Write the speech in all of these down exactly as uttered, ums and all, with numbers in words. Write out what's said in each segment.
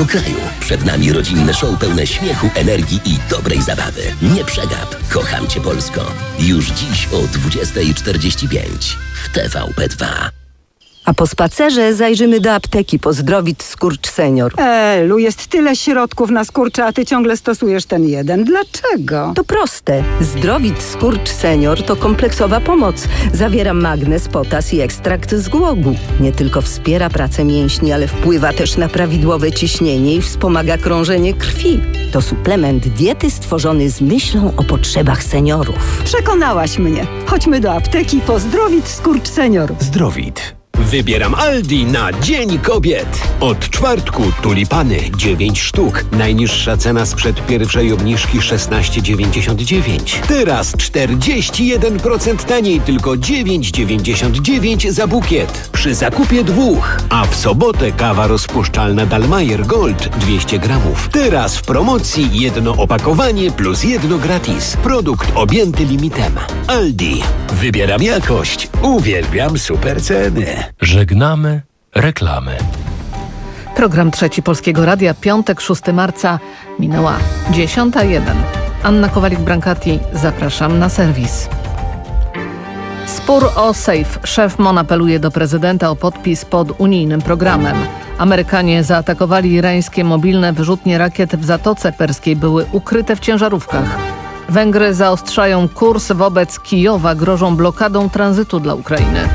całego kraju. Przed nami rodzinne show pełne śmiechu, energii i dobrej zabawy. Nie przegap. Kocham Cię Polsko. Już dziś o dwudziesta czterdzieści pięć w T V P dwa. A po spacerze zajrzymy do apteki po Zdrowit Skurcz Senior. Elu, jest tyle środków na skurcze, a ty ciągle stosujesz ten jeden. Dlaczego? To proste. Zdrowit Skurcz Senior to kompleksowa pomoc. Zawiera magnez, potas i ekstrakt z głogu. Nie tylko wspiera pracę mięśni, ale wpływa też na prawidłowe ciśnienie i wspomaga krążenie krwi. To suplement diety stworzony z myślą o potrzebach seniorów. Przekonałaś mnie. Chodźmy do apteki po Zdrowit Skurcz Senior. Zdrowit. Wybieram Aldi na Dzień Kobiet. Od czwartku tulipany dziewięć sztuk. Najniższa cena sprzed pierwszej obniżki szesnaście dziewięćdziesiąt dziewięć. Teraz czterdzieści jeden procent taniej, tylko dziewięć dziewięćdziesiąt dziewięć za bukiet. Przy zakupie dwóch. A w sobotę kawa rozpuszczalna Dalmayer Gold dwieście gramów. Teraz w promocji jedno opakowanie plus jedno gratis. Produkt objęty limitem. Aldi. Wybieram jakość. Uwielbiam super ceny. Żegnamy reklamy. Program Trzeci Polskiego Radia, piątek, szóstego marca, minęła dziesiąta jeden. Anna Kowalik-Brankati, zapraszam na serwis. Spór o Safe. Szef MON apeluje do prezydenta o podpis pod unijnym programem. Amerykanie zaatakowali irańskie mobilne wyrzutnie rakiet w Zatoce Perskiej, były ukryte w ciężarówkach. Węgry zaostrzają kurs wobec Kijowa, grożą blokadą tranzytu dla Ukrainy.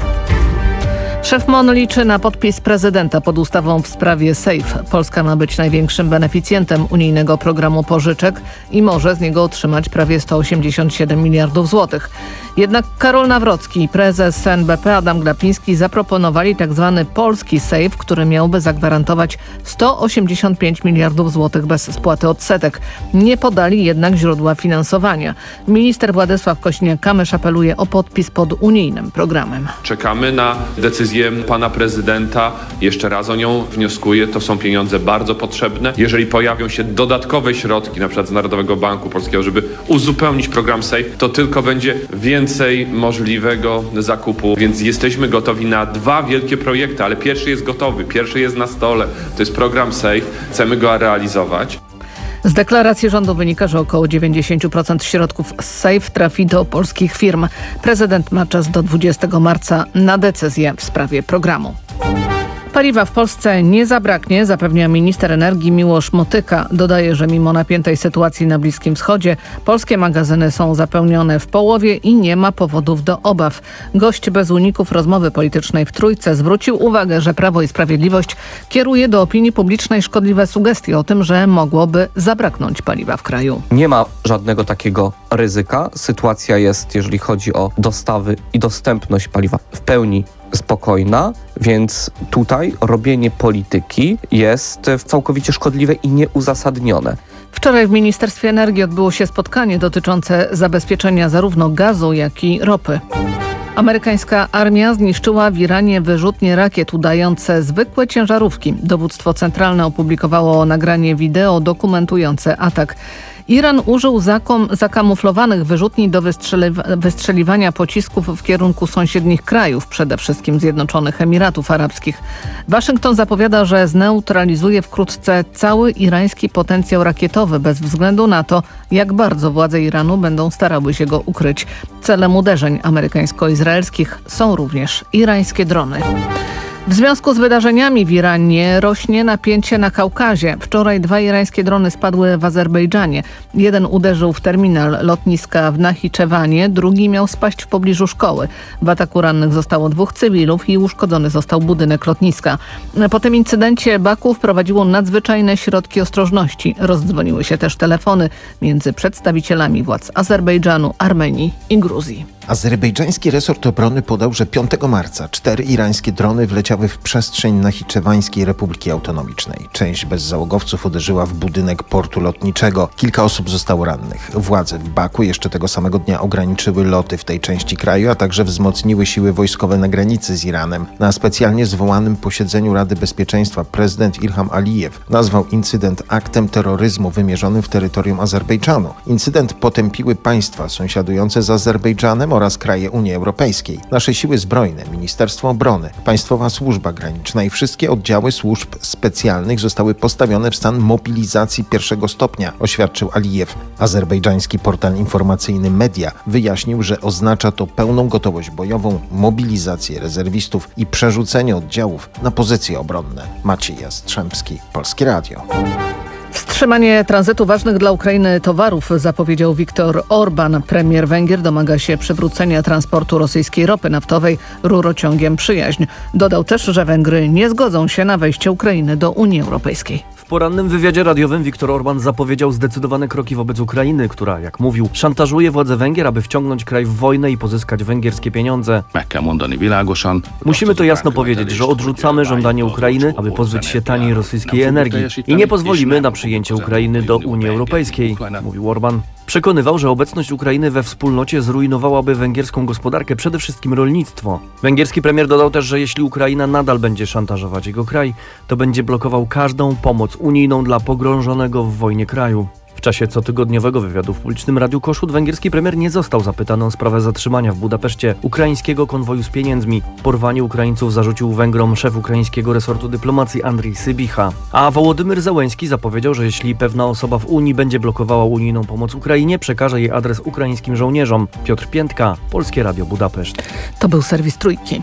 Szef MON liczy na podpis prezydenta pod ustawą w sprawie Safe. Polska ma być największym beneficjentem unijnego programu pożyczek i może z niego otrzymać prawie sto osiemdziesiąt siedem miliardów złotych. Jednak Karol Nawrocki i prezes N B P Adam Glapiński zaproponowali tzw. polski Safe, który miałby zagwarantować sto osiemdziesiąt pięć miliardów złotych bez spłaty odsetek. Nie podali jednak źródła finansowania. Minister Władysław Kośniak-Kamysz apeluje o podpis pod unijnym programem. Czekamy na decyzję pana prezydenta. Jeszcze raz o nią wnioskuję. To są pieniądze bardzo potrzebne. Jeżeli pojawią się dodatkowe środki, na przykład z Narodowego Banku Polskiego, żeby uzupełnić program Safe, to tylko będzie więcej możliwego zakupu. Więc jesteśmy gotowi na dwa wielkie projekty, ale pierwszy jest gotowy, pierwszy jest na stole. To jest program Safe. Chcemy go realizować. Z deklaracji rządu wynika, że około dziewięćdziesiąt procent środków z Safe trafi do polskich firm. Prezydent ma czas do dwudziestego marca na decyzję w sprawie programu. Paliwa w Polsce nie zabraknie, zapewnia minister energii Miłosz Motyka. Dodaje, że mimo napiętej sytuacji na Bliskim Wschodzie polskie magazyny są zapełnione w połowie i nie ma powodów do obaw. Gość bez uników rozmowy politycznej w Trójce zwrócił uwagę, że Prawo i Sprawiedliwość kieruje do opinii publicznej szkodliwe sugestie o tym, że mogłoby zabraknąć paliwa w kraju. Nie ma żadnego takiego ryzyka. Sytuacja jest, jeżeli chodzi o dostawy i dostępność paliwa, w pełni spokojna, więc tutaj robienie polityki jest całkowicie szkodliwe i nieuzasadnione. Wczoraj w Ministerstwie Energii odbyło się spotkanie dotyczące zabezpieczenia zarówno gazu, jak i ropy. Amerykańska armia zniszczyła w Iranie wyrzutnie rakiet udające zwykłe ciężarówki. Dowództwo centralne opublikowało nagranie wideo dokumentujące atak. Iran użył zakom- zakamuflowanych wyrzutni do wystrzeli- wystrzeliwania pocisków w kierunku sąsiednich krajów, przede wszystkim Zjednoczonych Emiratów Arabskich. Waszyngton zapowiada, że zneutralizuje wkrótce cały irański potencjał rakietowy, bez względu na to, jak bardzo władze Iranu będą starały się go ukryć. Celem uderzeń amerykańsko-izraelskich są również irańskie drony. W związku z wydarzeniami w Iranie rośnie napięcie na Kaukazie. Wczoraj dwa irańskie drony spadły w Azerbejdżanie. Jeden uderzył w terminal lotniska w Nachiczewanie, drugi miał spaść w pobliżu szkoły. W ataku rannych zostało dwóch cywilów i uszkodzony został budynek lotniska. Po tym incydencie Baku wprowadziło nadzwyczajne środki ostrożności. Rozdzwoniły się też telefony między przedstawicielami władz Azerbejdżanu, Armenii i Gruzji. Azerbejdżański resort obrony podał, że piątego marca cztery irańskie drony wleciały w przestrzeń Nachiczewańskiej Republiki Autonomicznej. Część bezzałogowców uderzyła w budynek portu lotniczego. Kilka osób zostało rannych. Władze w Baku jeszcze tego samego dnia ograniczyły loty w tej części kraju, a także wzmocniły siły wojskowe na granicy z Iranem. Na specjalnie zwołanym posiedzeniu Rady Bezpieczeństwa prezydent Ilham Alijew nazwał incydent aktem terroryzmu wymierzonym w terytorium Azerbejdżanu. Incydent potępiły państwa sąsiadujące z Azerbejdżanem oraz kraje Unii Europejskiej. Nasze siły zbrojne, Ministerstwo Obrony, Państwowa Służba Graniczna i wszystkie oddziały służb specjalnych zostały postawione w stan mobilizacji pierwszego stopnia, oświadczył Alijew. Azerbejdżański portal informacyjny Media wyjaśnił, że oznacza to pełną gotowość bojową, mobilizację rezerwistów i przerzucenie oddziałów na pozycje obronne. Maciej Jastrzębski, Polskie Radio. Wstrzymanie tranzytu ważnych dla Ukrainy towarów zapowiedział Viktor Orban. Premier Węgier domaga się przywrócenia transportu rosyjskiej ropy naftowej rurociągiem Przyjaźń. Dodał też, że Węgry nie zgodzą się na wejście Ukrainy do Unii Europejskiej. W porannym wywiadzie radiowym Viktor Orban zapowiedział zdecydowane kroki wobec Ukrainy, która, jak mówił, szantażuje władze Węgier, aby wciągnąć kraj w wojnę i pozyskać węgierskie pieniądze. Musimy to jasno powiedzieć, że odrzucamy żądanie Ukrainy, aby pozbyć się taniej rosyjskiej energii i nie pozwolimy na przyjęcie Ukrainy do Unii Europejskiej, mówił Orban. Przekonywał, że obecność Ukrainy we wspólnocie zrujnowałaby węgierską gospodarkę, przede wszystkim rolnictwo. Węgierski premier dodał też, że jeśli Ukraina nadal będzie szantażować jego kraj, to będzie blokował każdą pomoc unijną dla pogrążonego w wojnie kraju. W czasie cotygodniowego wywiadu w publicznym Radiu Koszut węgierski premier nie został zapytany o sprawę zatrzymania w Budapeszcie ukraińskiego konwoju z pieniędzmi. Porwanie Ukraińców zarzucił Węgrom szef ukraińskiego resortu dyplomacji Andrii Sybicha. A Wołodymyr Zełenski zapowiedział, że jeśli pewna osoba w Unii będzie blokowała unijną pomoc Ukrainie, przekaże jej adres ukraińskim żołnierzom. Piotr Piętka, Polskie Radio Budapeszt. To był serwis Trójki.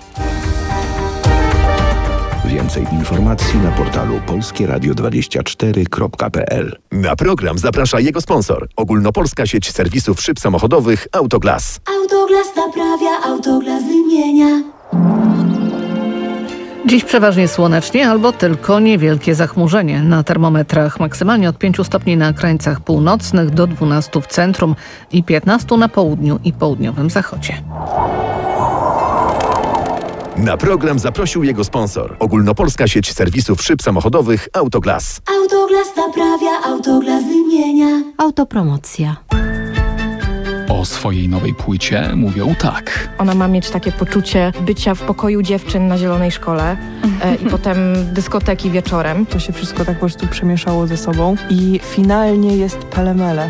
Więcej informacji na portalu polskie radio dwadzieścia cztery kropka p l. Na program zaprasza jego sponsor. Ogólnopolska sieć serwisów szyb samochodowych Autoglas. Autoglas naprawia, Autoglas wymienia. Dziś przeważnie słonecznie albo tylko niewielkie zachmurzenie. Na termometrach maksymalnie od pięciu stopni na krańcach północnych do dwunastu w centrum i piętnastu na południu i południowym zachodzie. Na program zaprosił jego sponsor. Ogólnopolska sieć serwisów szyb samochodowych Autoglas. Autoglas naprawia, Autoglas wymienia. Autopromocja. O swojej nowej płycie mówią tak. Ona ma mieć takie poczucie bycia w pokoju dziewczyn na Zielonej Szkole e, i potem dyskoteki wieczorem. To się wszystko tak po prostu przemieszało ze sobą i finalnie jest pelemele.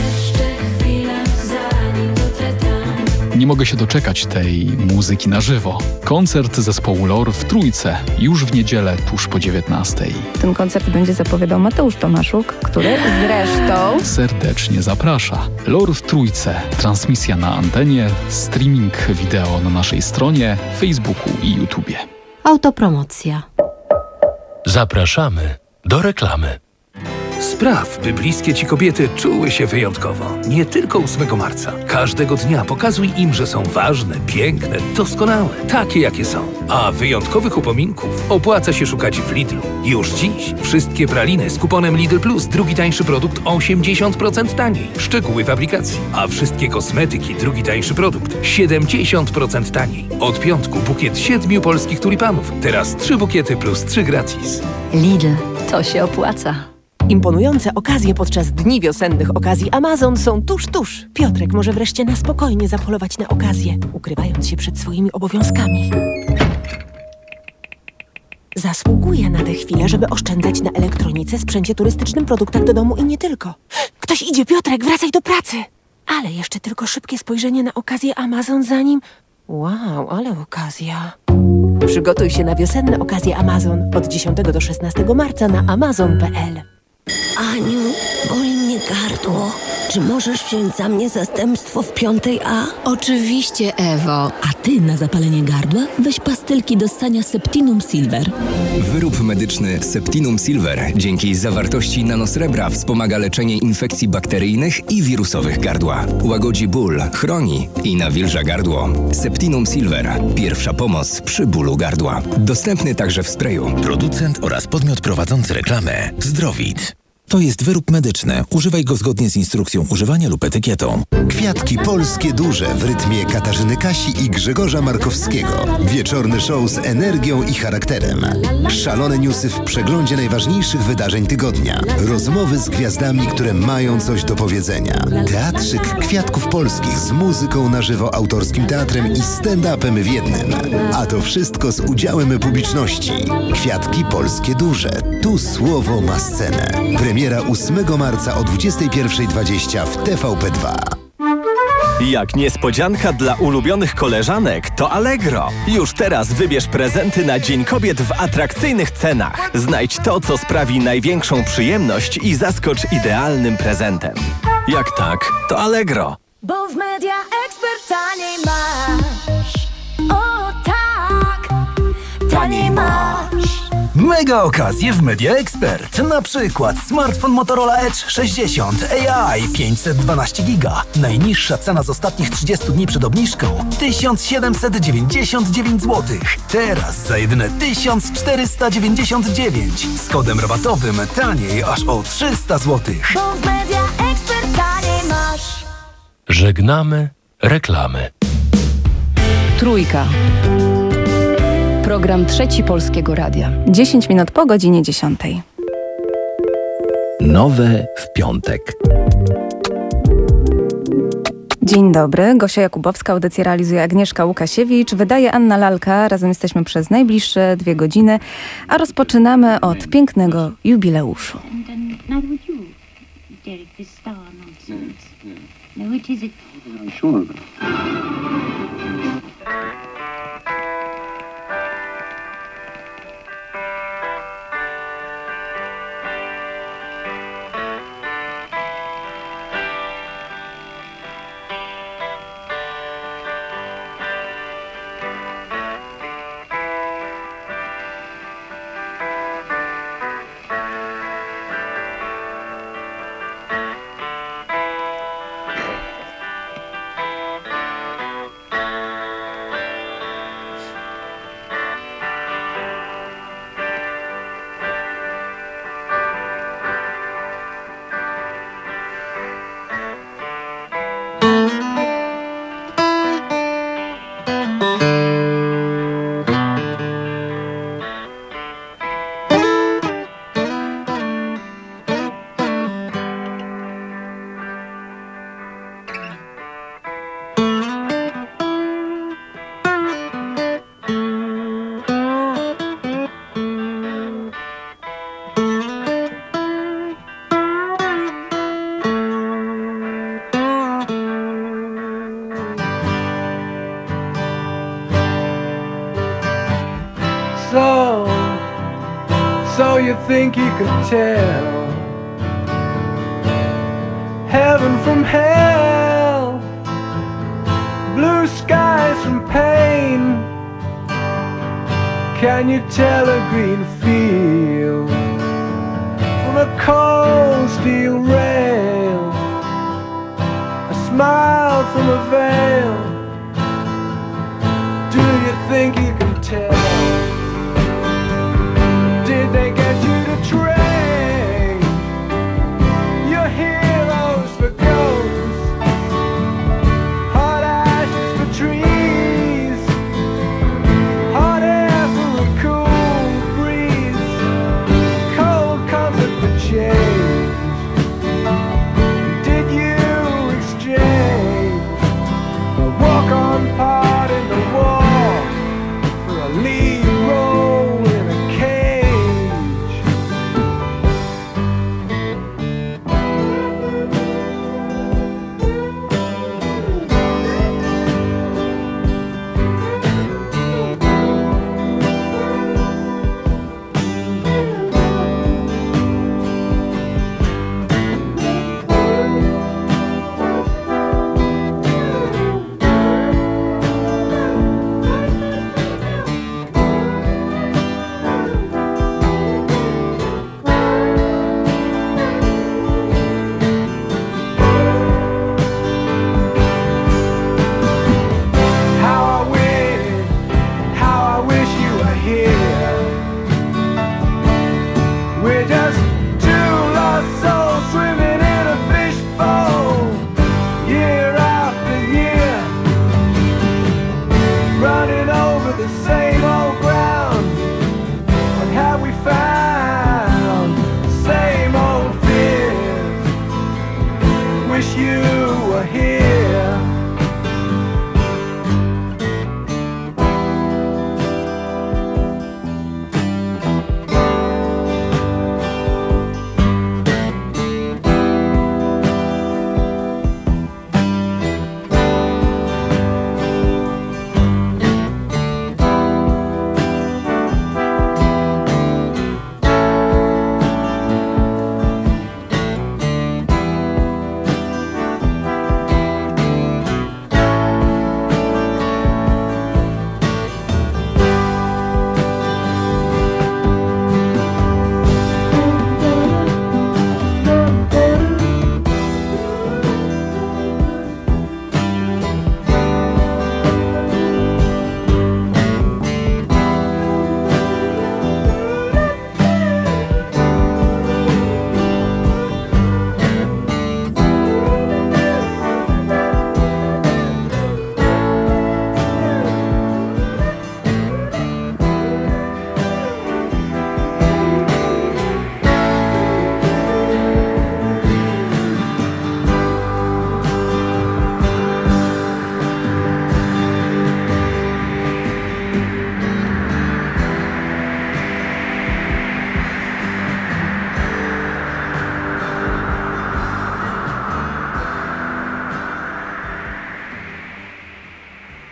Nie mogę się doczekać tej muzyki na żywo. Koncert zespołu Lor w Trójce już w niedzielę tuż po dziewiętnastej. Ten koncert będzie zapowiadał Mateusz Tomaszuk, który zresztą serdecznie zaprasza. Lor w Trójce. Transmisja na antenie, streaming wideo na naszej stronie, Facebooku i YouTubie. Autopromocja. Zapraszamy do reklamy. Spraw, by bliskie Ci kobiety czuły się wyjątkowo. Nie tylko ósmego marca. Każdego dnia pokazuj im, że są ważne, piękne, doskonałe, takie jakie są. A wyjątkowych upominków opłaca się szukać w Lidlu. Już dziś wszystkie praliny z kuponem Lidl Plus, drugi tańszy produkt osiemdziesiąt procent taniej. Szczegóły w aplikacji. A wszystkie kosmetyki, drugi tańszy produkt siedemdziesiąt procent taniej. Od piątku bukiet siedmiu polskich tulipanów. Teraz trzy bukiety plus trzy gratis. Lidl, to się opłaca. Imponujące okazje podczas dni wiosennych okazji Amazon są tuż, tuż. Piotrek może wreszcie na spokojnie zapolować na okazję, ukrywając się przed swoimi obowiązkami. Zasługuje na tę chwilę, żeby oszczędzać na elektronice, sprzęcie turystycznym, produktach do domu i nie tylko. Ktoś idzie, Piotrek, wracaj do pracy! Ale jeszcze tylko szybkie spojrzenie na okazję Amazon, zanim... Wow, ale okazja... Przygotuj się na wiosenne okazje Amazon od dziesiątego do szesnastego marca na amazon kropka p l. Aniu, boli mnie gardło. Czy możesz wziąć za mnie zastępstwo w piątej A? Oczywiście, Ewo. A ty na zapalenie gardła weź pastylki do ssania Septinum Silver. Wyrób medyczny Septinum Silver dzięki zawartości nanosrebra wspomaga leczenie infekcji bakteryjnych i wirusowych gardła. Łagodzi ból, chroni i nawilża gardło. Septinum Silver. Pierwsza pomoc przy bólu gardła. Dostępny także w sprayu. Producent oraz podmiot prowadzący reklamę Zdrowit. To jest wyrób medyczny. Używaj go zgodnie z instrukcją używania lub etykietą. Kwiatki polskie duże w rytmie Katarzyny Kasi i Grzegorza Markowskiego. Wieczorny show z energią i charakterem. Szalone newsy w przeglądzie najważniejszych wydarzeń tygodnia. Rozmowy z gwiazdami, które mają coś do powiedzenia. Teatrzyk Kwiatków Polskich z muzyką na żywo, autorskim teatrem i stand-upem w jednym. A to wszystko z udziałem publiczności. Kwiatki polskie duże. Tu słowo ma scenę. Premiera ósmego marca o dwudziestej pierwszej dwadzieścia w T V P dwa. Jak niespodzianka dla ulubionych koleżanek, to Allegro. Już teraz wybierz prezenty na Dzień Kobiet w atrakcyjnych cenach. Znajdź to, co sprawi największą przyjemność i zaskocz idealnym prezentem. Jak tak, to Allegro. Bo w Media Expert taniej masz. O tak, taniej masz. Mega okazje w Media Expert. Na przykład smartfon Motorola Edge sześćdziesiąt A I pięćset dwanaście giga. Najniższa cena z ostatnich trzydziestu dni przed obniżką tysiąc siedemset dziewięćdziesiąt dziewięć złotych. Teraz za jedyne tysiąc czterysta dziewięćdziesiąt dziewięć. Z kodem rabatowym taniej aż o trzysta złotych. Bo w Media Expert taniej masz. Żegnamy reklamy. Trójka. Program Trzeci Polskiego Radia. dziesięć minut po godzinie dziesiątej. Nowe w piątek. Dzień dobry, Gosia Jakubowska, audycję realizuje Agnieszka Łukasiewicz, wydaje Anna Lalka, razem jesteśmy przez najbliższe dwie godziny, a rozpoczynamy od pięknego jubileuszu. So, so you think you could tell heaven from hell, blue skies from pain. Can you tell a green field from a cold steel rail, a smile from a veil? Do you think you can tell? Did they get you to trade your heroes for ghosts, hot ashes for trees, hot air for a cool breeze, cold comfort for change? Did you exchange?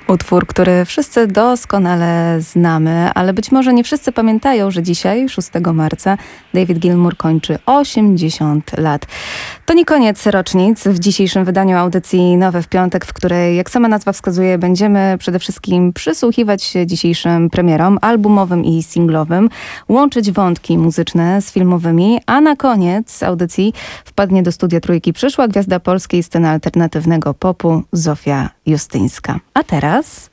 Utwór, który wszyscy doskonale znamy, ale być może nie wszyscy pamiętają, że dzisiaj, szóstego marca, David Gilmour kończy osiemdziesiąt lat. To nie koniec rocznic. W dzisiejszym wydaniu audycji Nowe w piątek, w której, jak sama nazwa wskazuje, będziemy przede wszystkim przysłuchiwać się dzisiejszym premierom albumowym i singlowym, łączyć wątki muzyczne z filmowymi, a na koniec audycji wpadnie do studia Trójki przyszła gwiazda polskiej sceny alternatywnego popu Zofia Justyńska. A teraz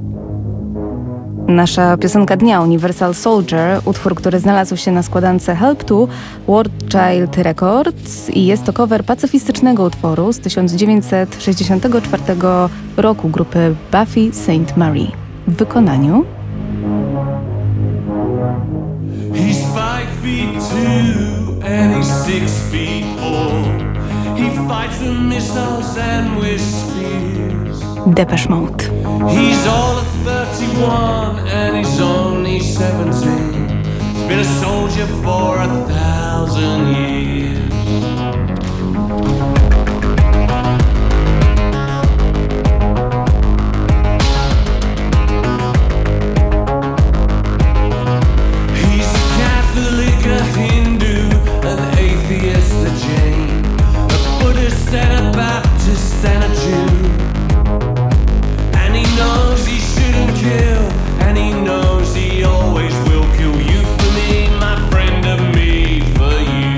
nasza piosenka dnia, Universal Soldier, utwór, który znalazł się na składance Help to War Child Records i jest to cover pacyfistycznego utworu z tysiąc dziewięćset sześćdziesiątego czwartego roku grupy Buffy Saint Mary w wykonaniu He's five feet two and he's six feet four. He fights with missiles and with spears. Depeche Mode. He's all of thirty-one and he's only seventeen. Been a soldier for a thousand years. He's a Catholic, a Hindu, an atheist, a Jain, a Buddhist and a Baptist and a Jew. And he knows he shouldn't kill, and he knows he always will kill. You for me, my friend, and me for you.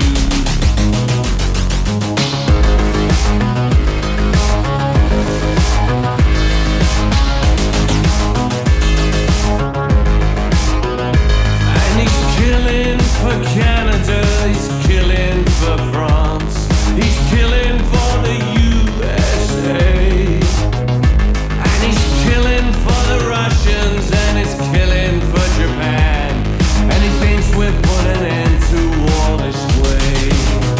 And he's killing for Canada, he's killing for France, he's killing for the U S A. And he's killing for the Russians, and he's killing for Japan. And he thinks we're putting an end to war this way.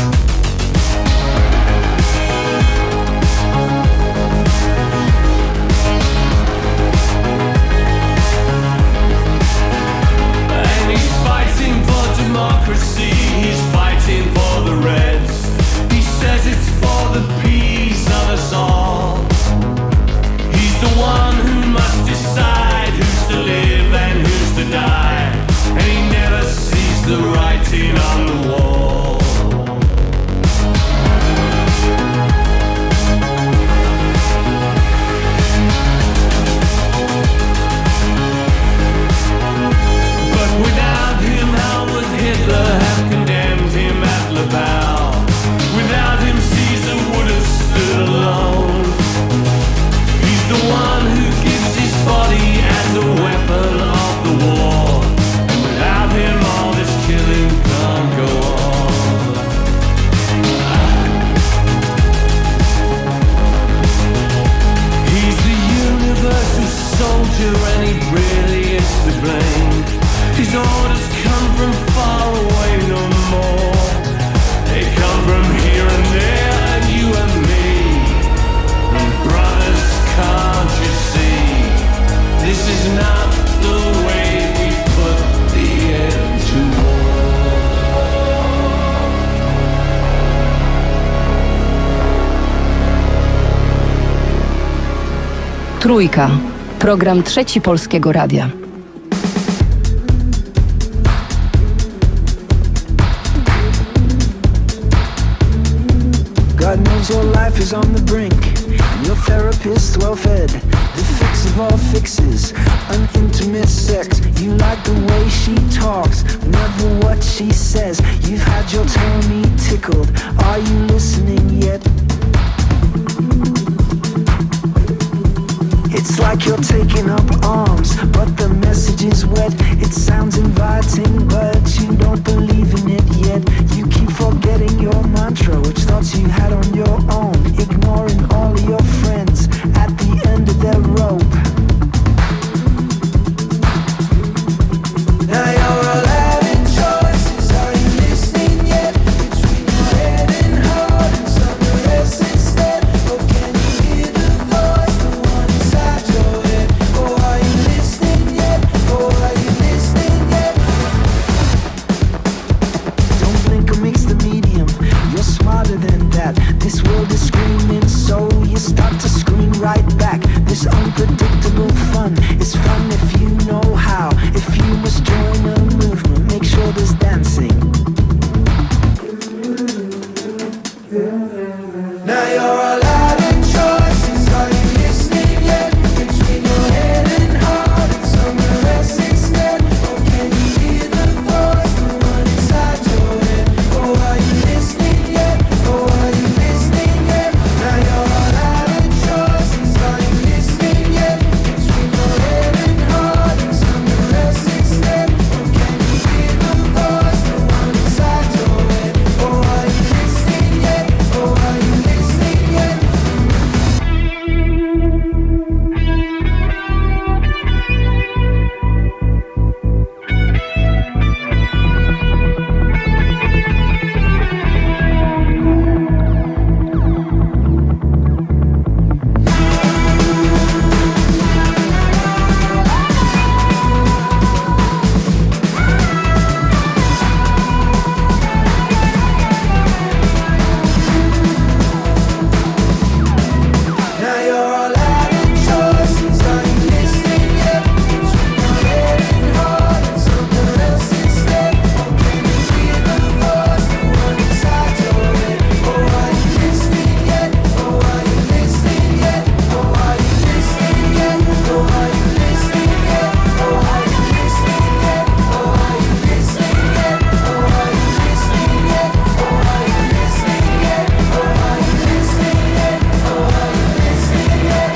And he's fighting for democracy, he's fighting for the Reds. He says it's for the peace of us all. He's the one who must decide who's to live and who's to die. And he never sees the writing on the wall. But without him, how would Hitler have condemned him at Laval? Without him, Caesar would have stood alone. He's the one who gives his body as a weapon of the war. And without him, all this killing can't go on. He's the universal soldier, and he really is to blame. His orders come from far away no more. They come from here and there, and you and me. And brothers, can't you see? This is not the way we put the end to war. Trójka. Program Trzeci Polskiego Radia. God knows your life is on the brink, and your therapist's well fed. The fix of all fixes, an intimate sex. You like the way she talks, never what she says. You've had your tummy tickled, are you listening yet? It's like you're taking up arms, but the message is wet. It sounds inviting, but you don't believe in it yet. You keep forgetting your mantra, which thoughts you had on your own, ignoring all of your friends at the end of their rope. Now you're all having choices, are you listening yet? Between your head and heart and somewhere else instead. Or can you hear the voice, the one inside your head? Oh, are you listening yet? Oh, are you listening yet? Don't blink or mix the medium, you're smarter than that. you're a lot of choices. Are you listening yet? Between your head and heart and somewhere else instead. Oh, can you hear the voice, the one inside your head? Oh, are you listening yet? Oh, are you listening yet? Now you're a lot of choices. Are you listening yet? Between your head and heart and somewhere else instead. Oh, can you hear the voice, the one inside your head? Oh, are you listening yet? Oh, are you listening yet? Now you're a lot of choices. Are you listening yet? Between your head and heart and somewhere else instead. Oh, can you hear the voice, the one inside your head? Oh, are you listening yet? Oh, are you listening yet? Oh, are you listening yet? Oh, are you listening yet? Oh, are you listening yet? Oh, are you listening yet? Oh, are you listening yet? Oh, are you listening yet? Oh, are you listening yet? Oh, are you listening yet?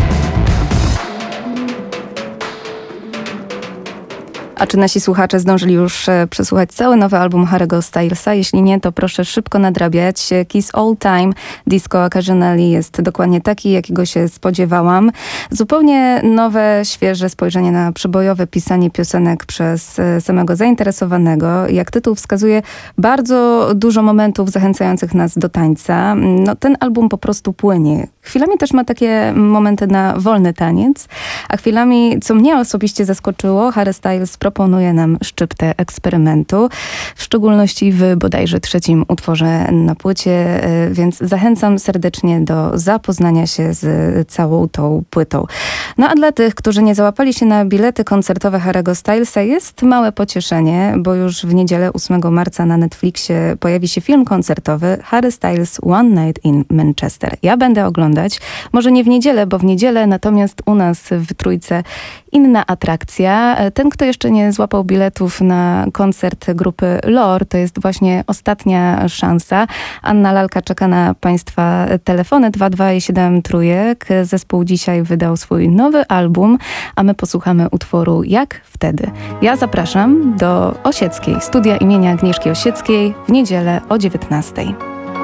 A czy nasi słuchacze zdążyli już e, przesłuchać cały nowy album Harry'ego Stylesa? Jeśli nie, to proszę szybko nadrabiać. Kiss All Time Disco Occasionally jest dokładnie taki, jakiego się spodziewałam. Zupełnie nowe, świeże spojrzenie na przebojowe pisanie piosenek przez e, samego zainteresowanego. Jak tytuł wskazuje, bardzo dużo momentów zachęcających nas do tańca. No, ten album po prostu płynie. Chwilami też ma takie momenty na wolny taniec, a chwilami, co mnie osobiście zaskoczyło, Harry Styles proponuje nam szczyptę eksperymentu, w szczególności w bodajże trzecim utworze na płycie, więc zachęcam serdecznie do zapoznania się z całą tą płytą. No a dla tych, którzy nie załapali się na bilety koncertowe Harry'ego Stylesa, jest małe pocieszenie, bo już w niedzielę ósmego marca na Netflixie pojawi się film koncertowy Harry Styles One Night in Manchester. Ja będę oglądać, może nie w niedzielę, bo w niedzielę natomiast u nas w Trójce inna atrakcja. Ten, kto jeszcze nie złapał biletów na koncert grupy Lore, to jest właśnie ostatnia szansa. Anna Lalka czeka na Państwa telefony dwa dwa i siedem trójek. Zespół dzisiaj wydał swój nowy album, a my posłuchamy utworu Jak wtedy. Ja zapraszam do Osieckiej, studia imienia Agnieszki Osieckiej w niedzielę o dziewiętnastej.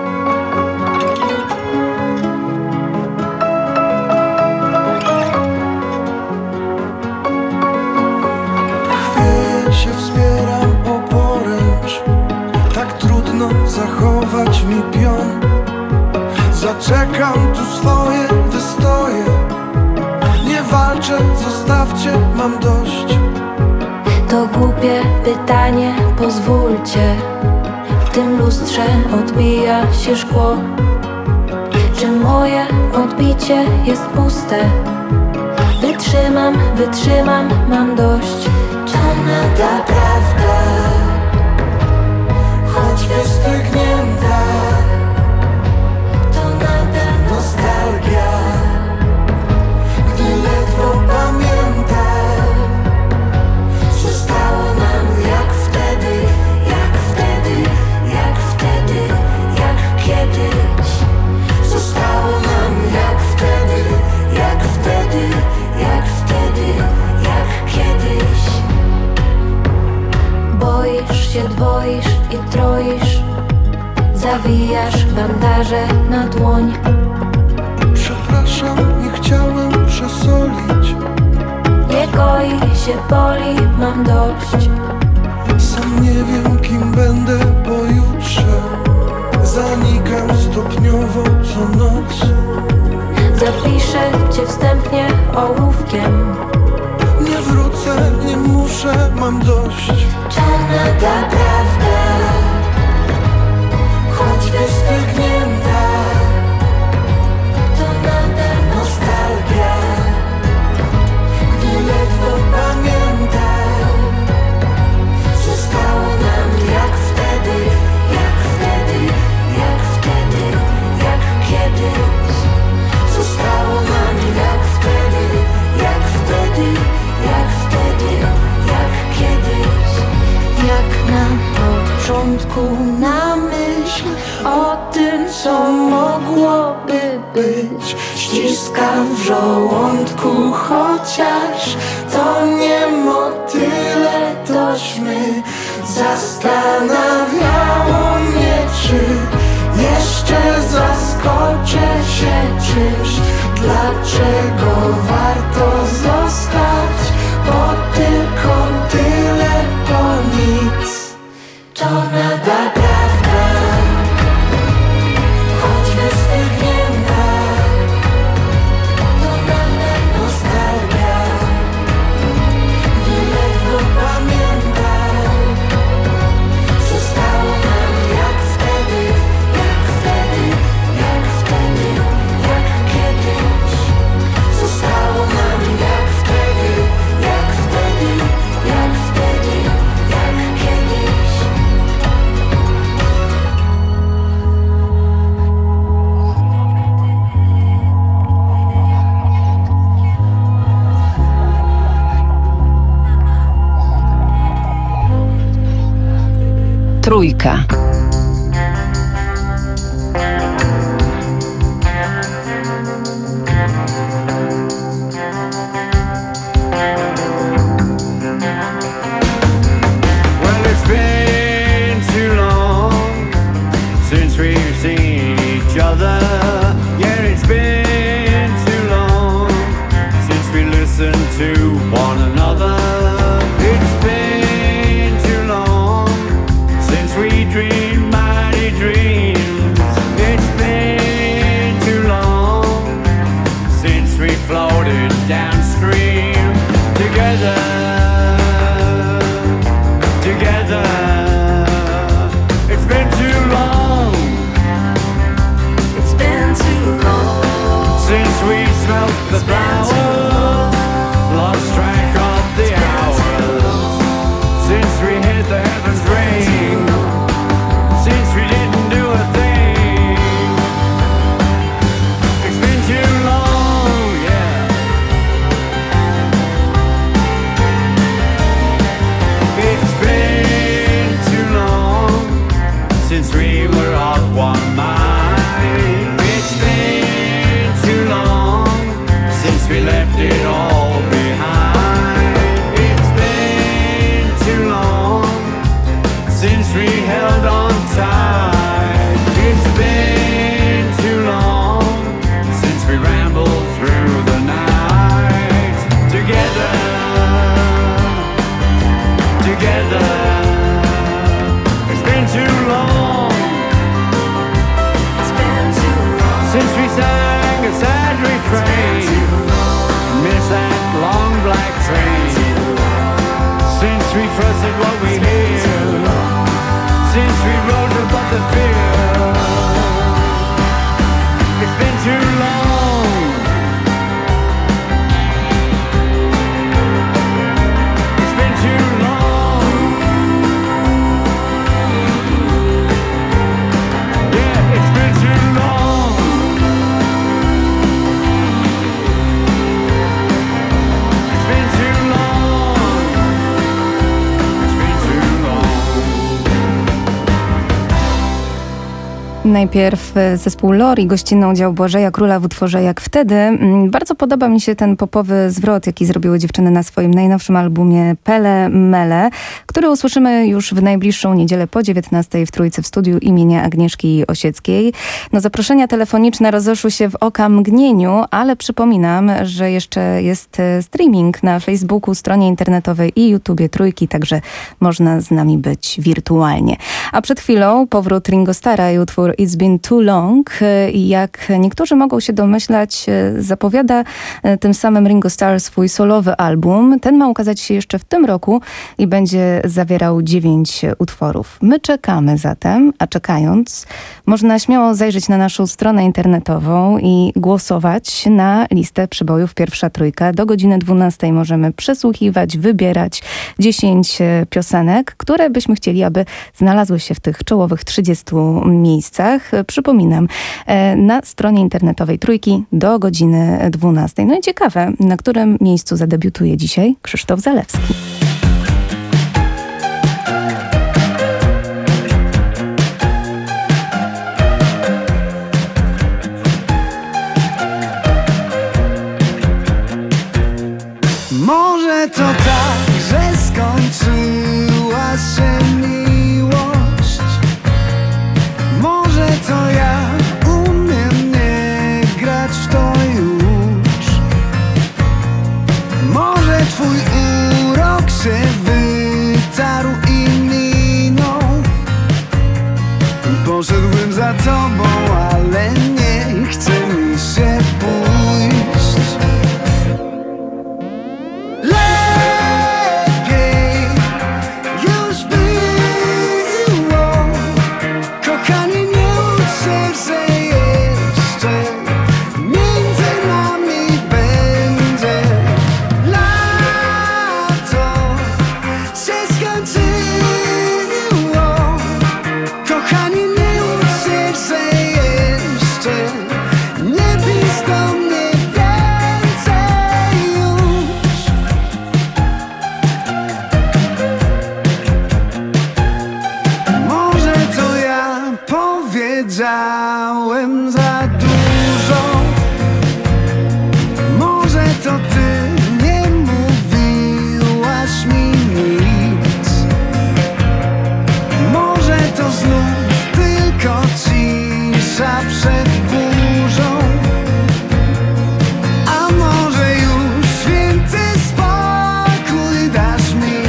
Się wspieram o poręcz, tak trudno zachować mi pion. Zaczekam tu swoje wystoje, nie walczę, zostawcie, mam dość. To głupie pytanie, pozwólcie. W tym lustrze odbija się szkło. Czy moje odbicie jest puste? Wytrzymam, wytrzymam, mam dość. To nada prawda, choć wystygnięta. To nada nostalgia, gdy ledwo pamiętam. Zostało nam jak wtedy, jak wtedy, jak wtedy, jak kiedyś. Zostało nam jak wtedy, jak wtedy, jak wtedy, jak kiedyś. Boisz się, dwoisz i troisz, zawijasz bandaże na dłoń. Przepraszam, nie chciałem przesolić. Nie goi się, boli, mam dość. Sam nie wiem, kim będę pojutrze. Zanikam stopniowo co noc. Zapiszę cię wstępnie ołówkiem. Nie wrócę, nie muszę, mam dość. To nada prawda, choć wystygnięta. To nada nostalgia, gdy ledwo pamiętam. Zostało nam jak wtedy, jak wtedy, jak wtedy, jak kiedyś. o tym, co mogłoby być. Ściskam w żołądku, chociaż to nie motyle, toż my. Zastanawiało mnie, czy jeszcze zaskoczę się czymś. Dlaczego warto zostać, bo tylko tyle, po nic. To nadal prawda, choć wystygnięta. To nadal nostalgia, gdy ledwo pamiętam. Zostało nam jak wtedy, jak wtedy, jak wtedy, jak kiedyś. Zostało nam jak wtedy, jak wtedy, jak wtedy, jak kiedyś. Trójka. Well, it's been too long since we've seen each other. Yeah, it's been too long since we listened to one another. It's been too long since we dreamed mighty dreams. It's been too long since we floated downstream together. Together, it's been too long. It's been too long since we smelt the flowers, lost track of the hours. Since we hit the heavens rain, since we didn't do a thing. It's been too long, yeah. It's been too long since we were of one mind. It's been too long since we left it all behind. It's been too long since we held on tight. It's been too long since we rambled through the night together. Together, it's been too long. It's been too long since we sang a sad refrain. Miss that long black train. Since we trusted what we hear. Since we rose above the fear. It's been too long. It's been too long. Yeah, it's been too long. It's been too long. It's been too long. Najpierw zespół Lori, gościnną udział Błażeja Króla w utworze Jak Wtedy. Bardzo podoba mi się ten popowy zwrot, jaki zrobiły dziewczyny na swoim najnowszym albumie Pele Mele, który usłyszymy już w najbliższą niedzielę po dziewiętnastej w Trójce w studiu imienia Agnieszki Osieckiej. No, zaproszenia telefoniczne rozeszły się w oka mgnieniu, ale przypominam, że jeszcze jest streaming na Facebooku, stronie internetowej i YouTubie Trójki, także można z nami być wirtualnie. A przed chwilą powrót Ringo Starra i utwór It's Been Too Long. I jak niektórzy mogą się domyślać, zapowiada tym samym Ringo Starr swój solowy album. Ten ma ukazać się jeszcze w tym roku i będzie zawierał dziewięć utworów. My czekamy zatem, a czekając, można śmiało zajrzeć na naszą stronę internetową i głosować na listę przybojów Pierwsza Trójka. Do godziny dwunastej możemy przesłuchiwać, wybierać dziesięć piosenek, które byśmy chcieli, aby znalazły się w tych czołowych trzydziestu miejscach. Przypominam, na stronie internetowej Trójki do godziny dwunastej. No i ciekawe, na którym miejscu zadebiutuje dzisiaj Krzysztof Zalewski. tobą, ale nie chce mi się pójść. Lepiej już było. Kochanie, nie łudź się, że jeszcze między nami będzie. Lato się skończyło. Kochanie, nie łudź się, że jeszcze nie pisz do mnie więcej już. Może to ja powiedziałem za dużo. Może to ty nie mówiłaś mi nic. Może to znów tylko cisza przed burzą. A może już święty spokój dasz mi.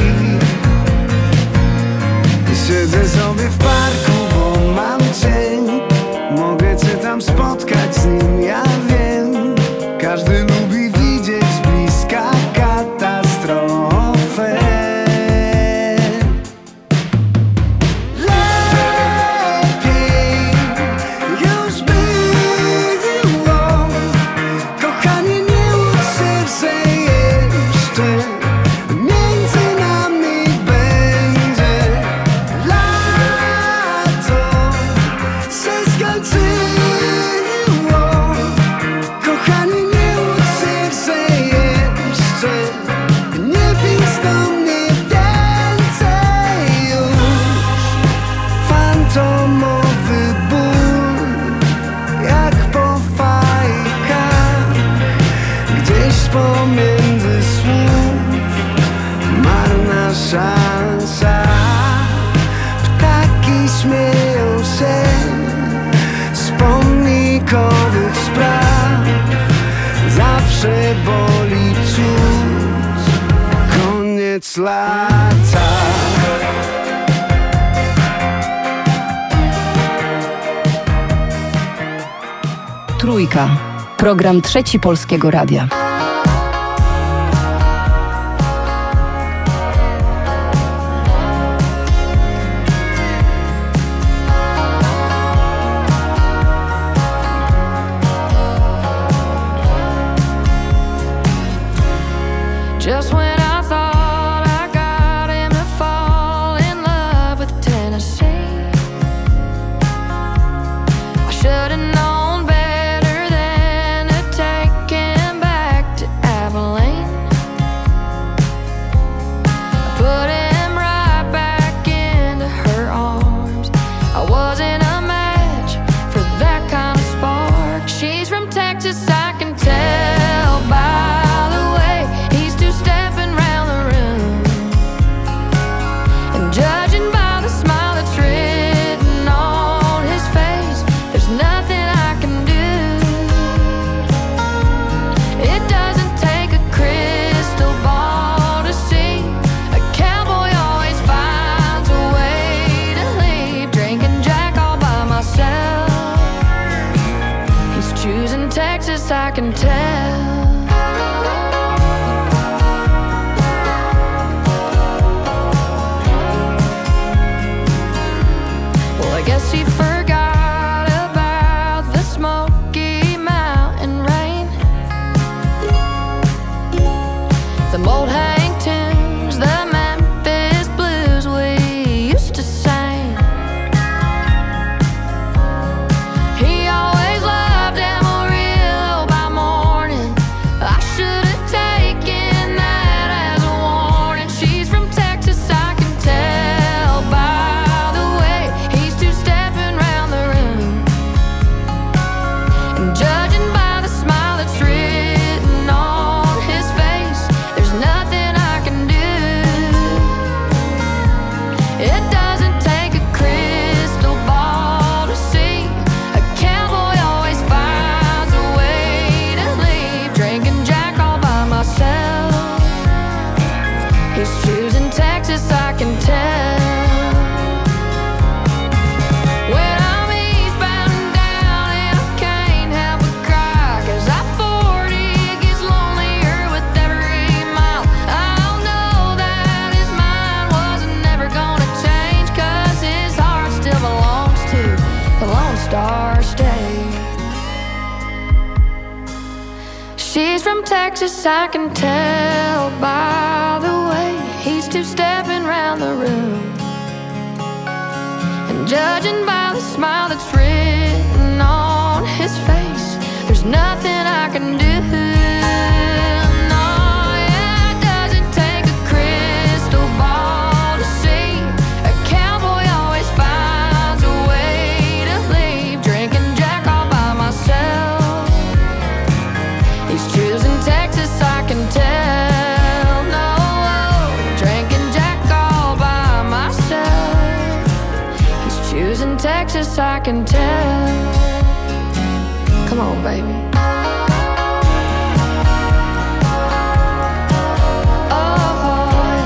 Siedzę sobie w parku, bo mam cień. Mogę cię tam spotkać, z nim ja wiem. Każdy lubi widzieć z bliska katastrofę. Lepiej już było. Kochanie, nie łudź się, że jeszcze między nami będzie. Lato się skończyło. Kochanie, nie łudź się, że jeszcze nie pisz do mnie więcej już. Fantomowy ból, jak po fajkach, gdzieś pomiędzy słów, marna szansa. Ptaki śmieją się z pomnikowych spraw. Zawsze boli cud, koniec lata. Trójka. Program Trzeci Polskiego Radia. Just when I thought I got him to fall in love with Tennessee, I should have known better than to take him back to Abilene. I put him right back into her arms. I wasn't a match for that kind of spark. She's from Texas, I can tell by the way he's two-stepping round the room. And judging by the smile that's written on his face, there's nothing I can do. It doesn't take a crystal ball to see a cowboy always finds a way to leave. Drinking Jack all by myself, he's choosing Texas, I can tell. Well, I guess he forgot about the Smoky Mountain rain, the old Hank tunes, the Memphis blues we used to sing. He always loved Amarillo by morning, Lone Star State. She's from Texas, I can tell by the way he's two-stepping round the room. And judging by the smile that's written on his face, there's nothing I can do. No, yeah, it doesn't take a crystal ball to see. A cowboy always finds a way to leave. Drinking Jack all by myself. He's choosing Texas, I can tell. No, drinking Jack all by myself. He's choosing Texas, I can tell. Come on, baby. Oh,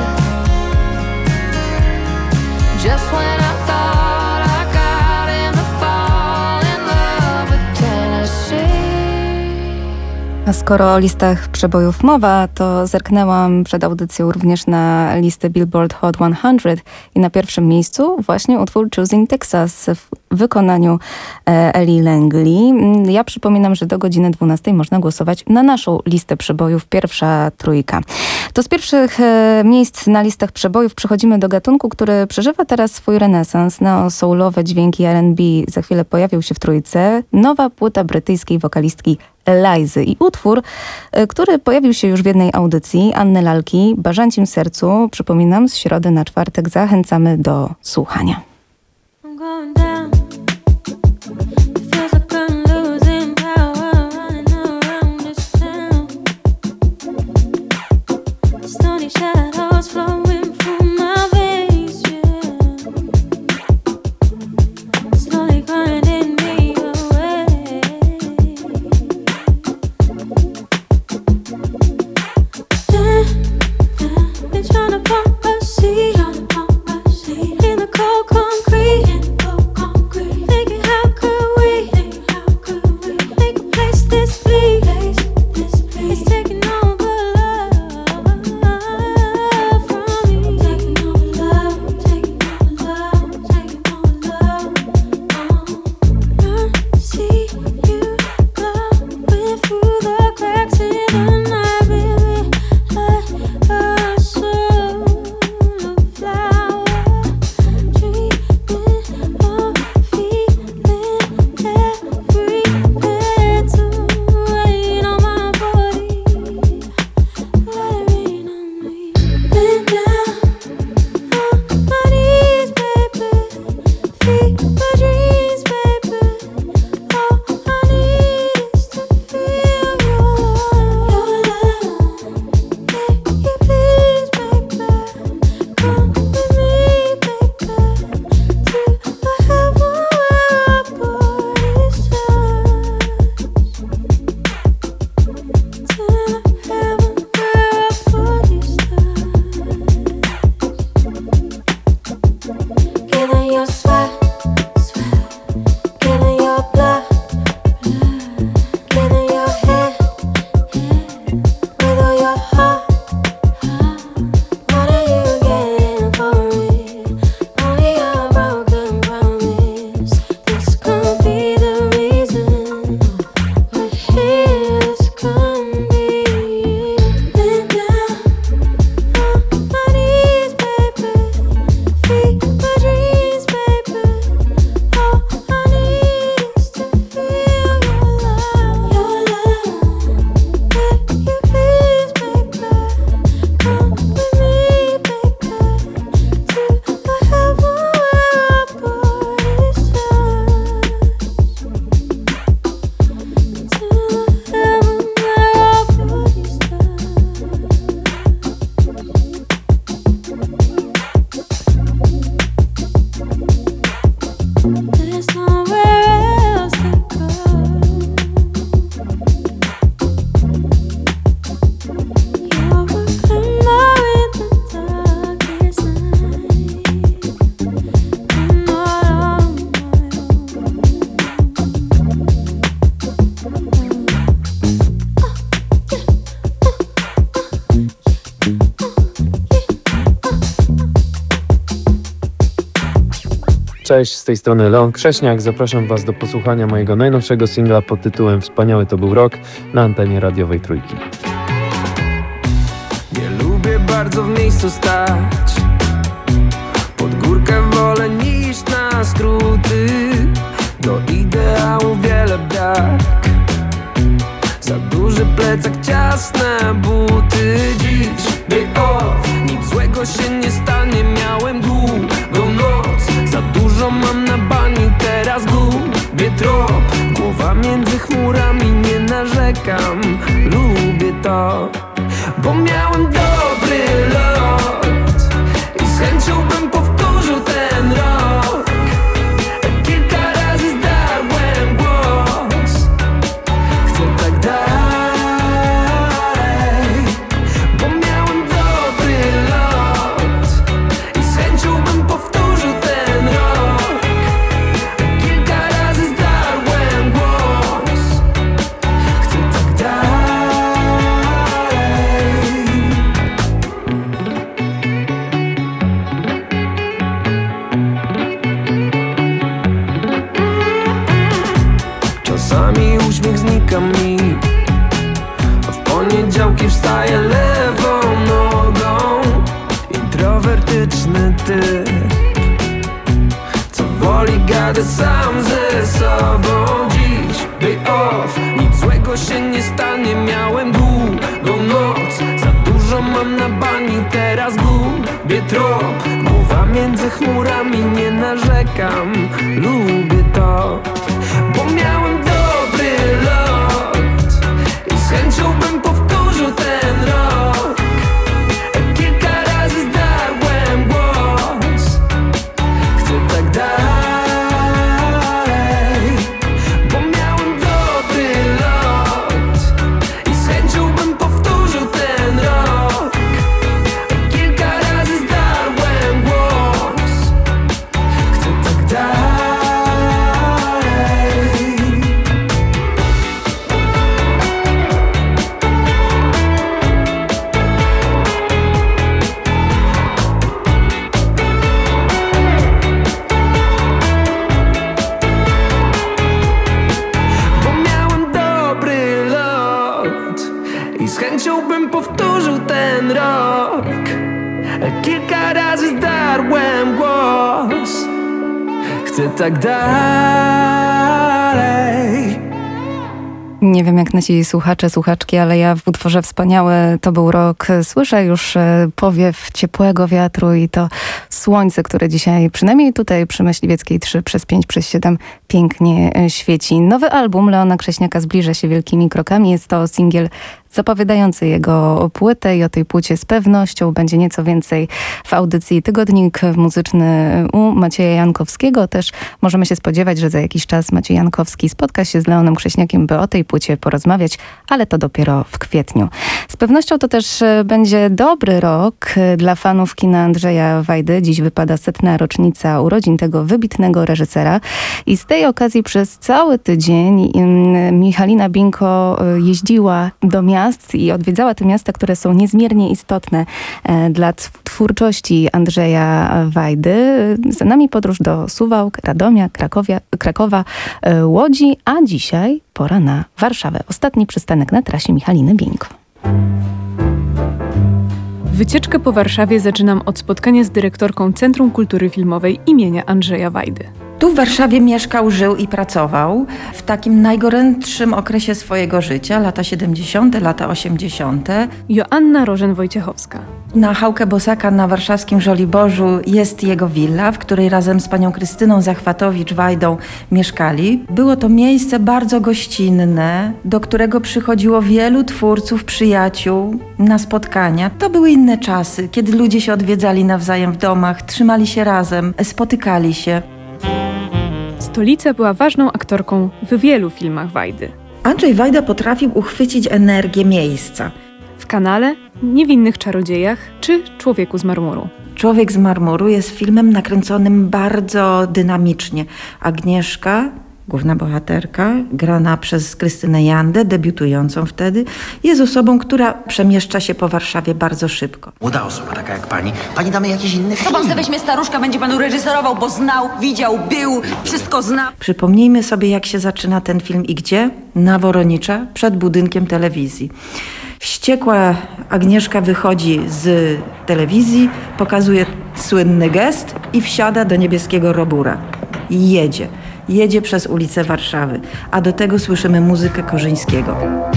just when I thought I got him to fall in love with Tennessee. A skoro o listach przebojów mowa, to zerknęłam przed audycją również na listę Billboard Hot sto i na pierwszym miejscu właśnie utwór Choosing Texas w wykonaniu e, Ellie Langley. Ja przypominam, że do godziny dwunastej można głosować na naszą listę przebojów, pierwsza trójka. To z pierwszych e, miejsc na listach przebojów przechodzimy do gatunku, który przeżywa teraz swój renesans. Neo-soulowe dźwięki R and B za chwilę pojawią się w trójce. Nowa płyta brytyjskiej wokalistki Lizy i utwór, e, który pojawił się już w jednej audycji, Anny Lalki, Bażancim sercu. Przypominam, z środy na czwartek zachęcamy do słuchania. I'm going down. It feels like I'm losing power, running around this town. Stony shadows flowing through my veins, yeah. Slowly grinding me away. They're trying to pump a seed in the cold, cold Cześć, z tej strony Leon Krześniak. Zapraszam Was do posłuchania mojego najnowszego singla pod tytułem Wspaniały to był rok na antenie radiowej Trójki. Nie lubię bardzo w miejscu stać, pod górkę wolę niż na skróty. Do ideału wiele brak, za duży plecak, ciasne buty. Dziś day off, nic złego się nie stanie. Miałem długą noc, za dużo mam na bani. Teraz gubię trop, głowa między chmurami. Nie narzekam, lubię to, bo miałem dobry lot i z chęcią bym powtórzył ten rok. Kilka razy zdarłem głos, chcę tak dalej, bo miałem dobry lot i z chęcią bym powtórzył ten rok. Kilka razy zdarłem głos, chcę tak dalej. Czasami uśmiech znika mi, a w poniedziałki wstaję lewą nogą. Introwertyczny typ, co woli gadać sam ze sobą. Dziś day off, nic złego się nie stanie. Miałem długą noc, za dużo mam na bani. Teraz gubię trop, głowa między chmurami. Nie narzekam, lubię to, bo miałem dobry lot i z chęcią bym powtórzył ten rok. Kilka razy zdarłem głos, chcę tak dalej, bo miałem dobry lot i z chęcią bym powtórzył ten rok. Kilka razy zdarłem głos, chcę tak dalej. Bo miałem dobry lot i z chęcią bym powtórzył ten rok. Kilka razy zdarłem głos, chcę tak dalej. Nie wiem jak nasi słuchacze, słuchaczki, ale ja w utworze Wspaniały to był rok słyszę już e, powiew ciepłego wiatru i to słońce, które dzisiaj przynajmniej tutaj przy Myśliwieckiej trzy przez pięć przez siedem pięknie e, świeci. Nowy album Leona Krześniaka zbliża się wielkimi krokami. Jest to singiel zapowiadający jego płytę i o tej płycie z pewnością będzie nieco więcej w audycji Tygodnik Muzyczny u Macieja Jankowskiego. Też możemy się spodziewać, że za jakiś czas Maciej Jankowski spotka się z Leonem Krześniakiem, by o tej płycie porozmawiać, ale to dopiero w kwietniu. Z pewnością to też będzie dobry rok dla fanów kina Andrzeja Wajdy. Dziś wypada setna rocznica urodzin tego wybitnego reżysera i z tej okazji przez cały tydzień Michalina Bińko jeździła do miast i odwiedzała te miasta, które są niezmiernie istotne dla twórczości Andrzeja Wajdy. Za nami podróż do Suwałk, Radomia, Krakowia, Krakowa, Łodzi, a dzisiaj pora na Warszawę. Ostatni przystanek na trasie Michaliny Bińko. Wycieczkę po Warszawie zaczynam od spotkania z dyrektorką Centrum Kultury Filmowej imienia Andrzeja Wajdy. Tu w Warszawie mieszkał, żył i pracował w takim najgorętszym okresie swojego życia, lata siedemdziesiąte, lata osiemdziesiąte. Joanna Rożen-Wojciechowska. Na Hałkę Bosaka na warszawskim Żoliborzu jest jego willa, w której razem z panią Krystyną Zachwatowicz-Wajdą mieszkali. Było to miejsce bardzo gościnne, do którego przychodziło wielu twórców, przyjaciół na spotkania. To były inne czasy, kiedy ludzie się odwiedzali nawzajem w domach, trzymali się razem, spotykali się. Stolica była ważną aktorką w wielu filmach Wajdy. Andrzej Wajda potrafił uchwycić energię miejsca. W Kanale, Niewinnych czarodziejach czy Człowieku z marmuru. Człowiek z marmuru jest filmem nakręconym bardzo dynamicznie. Agnieszka główna bohaterka, grana przez Krystynę Jandę, debiutującą wtedy, jest osobą, która przemieszcza się po Warszawie bardzo szybko. Młoda osoba, taka jak pani. Pani damy jakiś inny film. Co pan sobie weźmie, staruszka, będzie panu reżyserował, bo znał, widział, był, wszystko zna. Przypomnijmy sobie, jak się zaczyna ten film i gdzie? Na Woronicza, przed budynkiem telewizji. Wściekła Agnieszka wychodzi z telewizji, pokazuje słynny gest i wsiada do niebieskiego Robura. I jedzie. Jedzie przez ulice Warszawy, a do tego słyszymy muzykę Korzyńskiego.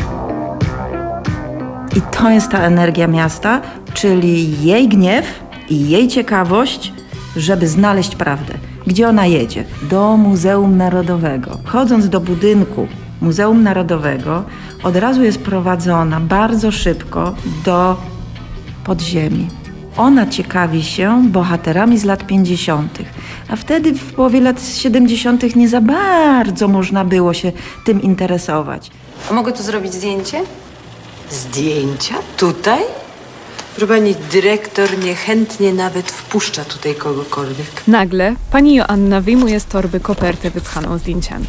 I to jest ta energia miasta, czyli jej gniew i jej ciekawość, żeby znaleźć prawdę. Gdzie ona jedzie? Do Muzeum Narodowego. Chodząc do budynku Muzeum Narodowego, od razu jest prowadzona bardzo szybko do podziemi. Ona ciekawi się bohaterami z lat pięćdziesiątych. A wtedy w połowie lat siedemdziesiątych nie za bardzo można było się tym interesować. A mogę tu zrobić zdjęcie? Zdjęcia? Tutaj? Proszę pani, dyrektor niechętnie nawet wpuszcza tutaj kogokolwiek. Nagle pani Joanna wyjmuje z torby kopertę wypchaną zdjęciami.